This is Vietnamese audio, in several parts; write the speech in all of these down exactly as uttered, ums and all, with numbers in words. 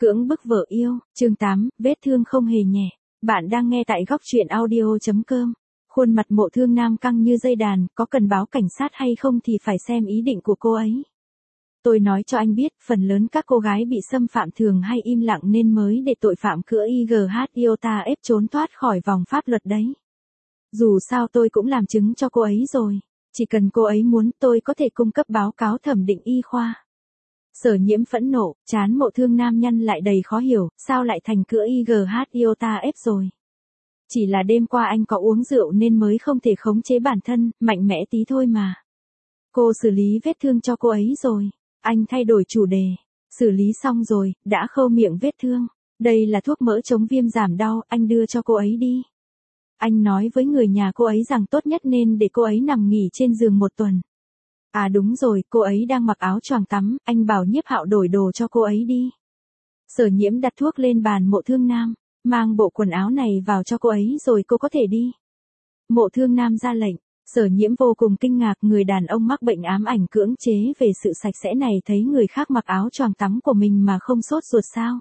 Cưỡng bức vợ yêu, chương tám, vết thương không hề nhẹ. Bạn đang nghe tại góc truyện audio.com. Khuôn mặt Mộ Thương Nam căng như dây đàn, có cần báo cảnh sát hay không thì phải xem ý định của cô ấy. Tôi nói cho anh biết, phần lớn các cô gái bị xâm phạm thường hay im lặng nên mới để tội phạm cữa i giê hát iota ép trốn thoát khỏi vòng pháp luật đấy. Dù sao tôi cũng làm chứng cho cô ấy rồi. Chỉ cần cô ấy muốn tôi có thể cung cấp báo cáo thẩm định y khoa. Sở Nhiễm phẫn nộ, trán Mộ Thương Nam nhăn lại đầy khó hiểu, sao lại thành cữa i giê hát iota ép rồi. Chỉ là đêm qua anh có uống rượu nên mới không thể khống chế bản thân, mạnh mẽ tí thôi mà. Cô xử lý vết thương cho cô ấy rồi. Anh thay đổi chủ đề. Xử lý xong rồi, đã khâu miệng vết thương. Đây là thuốc mỡ chống viêm giảm đau, anh đưa cho cô ấy đi. Anh nói với người nhà cô ấy rằng tốt nhất nên để cô ấy nằm nghỉ trên giường một tuần. À đúng rồi, cô ấy đang mặc áo choàng tắm, anh bảo Nhiếp Hạo đổi đồ cho cô ấy đi. Sở Nhiễm đặt thuốc lên bàn Mộ Thương Nam, mang bộ quần áo này vào cho cô ấy rồi cô có thể đi. Mộ Thương Nam ra lệnh, Sở Nhiễm vô cùng kinh ngạc, người đàn ông mắc bệnh ám ảnh cưỡng chế về sự sạch sẽ này thấy người khác mặc áo choàng tắm của mình mà không sốt ruột sao.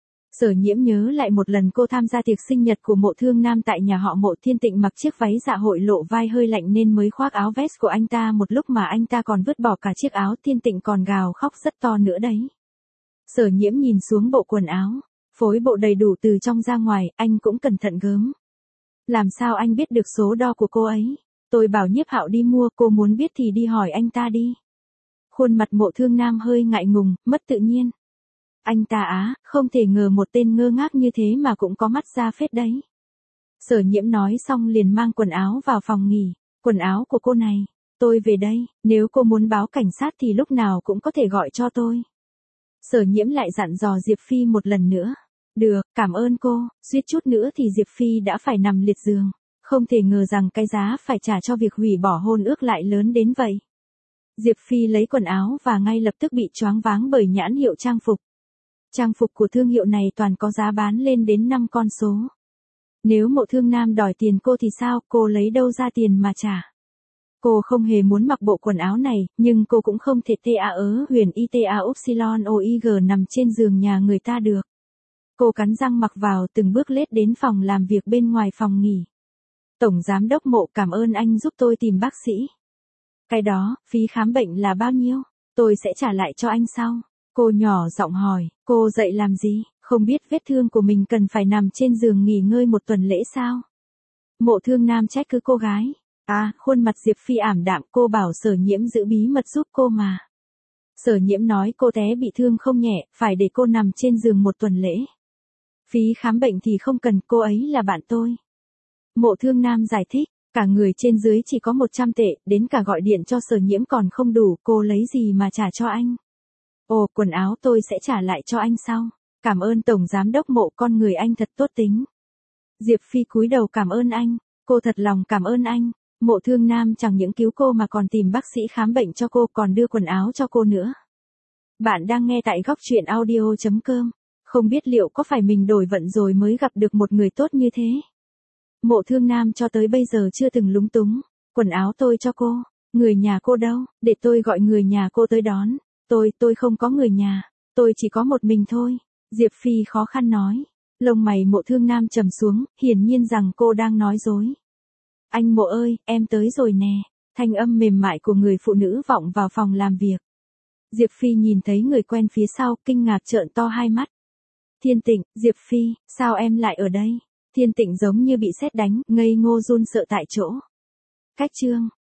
Sở Nhiễm nhớ lại một lần cô tham gia tiệc sinh nhật của Mộ Thương Nam tại nhà họ Mộ, Thiên Tịnh mặc chiếc váy dạ hội lộ vai hơi lạnh nên mới khoác áo vest của anh ta một lúc mà anh ta còn vứt bỏ cả chiếc áo, Thiên Tịnh còn gào khóc rất to nữa đấy. Sở Nhiễm nhìn xuống bộ quần áo, phối bộ đầy đủ từ trong ra ngoài, anh cũng cẩn thận gớm. Làm sao anh biết được số đo của cô ấy? Tôi bảo Nhiếp Hạo đi mua, cô muốn biết thì đi hỏi anh ta đi. Khuôn mặt Mộ Thương Nam hơi ngại ngùng, mất tự nhiên. Anh ta á, không thể ngờ một tên ngơ ngác như thế mà cũng có mắt ra phết đấy. Sở Nhiễm nói xong liền mang quần áo vào phòng nghỉ. Quần áo của cô này, tôi về đây, nếu cô muốn báo cảnh sát thì lúc nào cũng có thể gọi cho tôi. Sở Nhiễm lại dặn dò Diệp Phi một lần nữa. Được, cảm ơn cô, suýt chút nữa thì Diệp Phi đã phải nằm liệt giường. Không thể ngờ rằng cái giá phải trả cho việc hủy bỏ hôn ước lại lớn đến vậy. Diệp Phi lấy quần áo và ngay lập tức bị choáng váng bởi nhãn hiệu trang phục. Trang phục của thương hiệu này toàn có giá bán lên đến năm con số. Nếu Mộ Thương Nam đòi tiền cô thì sao, cô lấy đâu ra tiền mà trả. Cô không hề muốn mặc bộ quần áo này, nhưng cô cũng không thể ta ớ huyền ita upsilon oig nằm trên giường nhà người ta được. Cô cắn răng mặc vào, từng bước lết đến phòng làm việc bên ngoài phòng nghỉ. Tổng giám đốc Mộ, cảm ơn anh giúp tôi tìm bác sĩ. Cái đó, phí khám bệnh là bao nhiêu? Tôi sẽ trả lại cho anh sau. Cô nhỏ giọng hỏi, cô dậy làm gì, không biết vết thương của mình cần phải nằm trên giường nghỉ ngơi một tuần lễ sao? Mộ Thương Nam trách cứ cô gái. À, khuôn mặt Diệp Phi ảm đạm, cô bảo Sở Nhiễm giữ bí mật giúp cô mà. Sở Nhiễm nói cô té bị thương không nhẹ, phải để cô nằm trên giường một tuần lễ. Phí khám bệnh thì không cần, cô ấy là bạn tôi. Mộ Thương Nam giải thích, cả người trên dưới chỉ có một trăm tệ, đến cả gọi điện cho Sở Nhiễm còn không đủ, cô lấy gì mà trả cho anh? Ồ, quần áo tôi sẽ trả lại cho anh sau. Cảm ơn Tổng Giám đốc Mộ, con người anh thật tốt tính. Diệp Phi cúi đầu cảm ơn anh, cô thật lòng cảm ơn anh. Mộ Thương Nam chẳng những cứu cô mà còn tìm bác sĩ khám bệnh cho cô, còn đưa quần áo cho cô nữa. Bạn đang nghe tại góc truyện audio.com. Không biết liệu có phải mình đổi vận rồi mới gặp được một người tốt như thế. Mộ Thương Nam cho tới bây giờ chưa từng lúng túng. Quần áo tôi cho cô, người nhà cô đâu, để tôi gọi người nhà cô tới đón. Tôi, tôi không có người nhà, tôi chỉ có một mình thôi. Diệp Phi khó khăn nói. Lông mày Mộ Thương Nam trầm xuống, hiển nhiên rằng cô đang nói dối. Anh Mộ ơi, em tới rồi nè. Thanh âm mềm mại của người phụ nữ vọng vào phòng làm việc. Diệp Phi nhìn thấy người quen phía sau, kinh ngạc trợn to hai mắt. Thiên Tịnh, Diệp Phi, sao em lại ở đây? Thiên Tịnh giống như bị sét đánh, ngây ngô run sợ tại chỗ. Cách chương.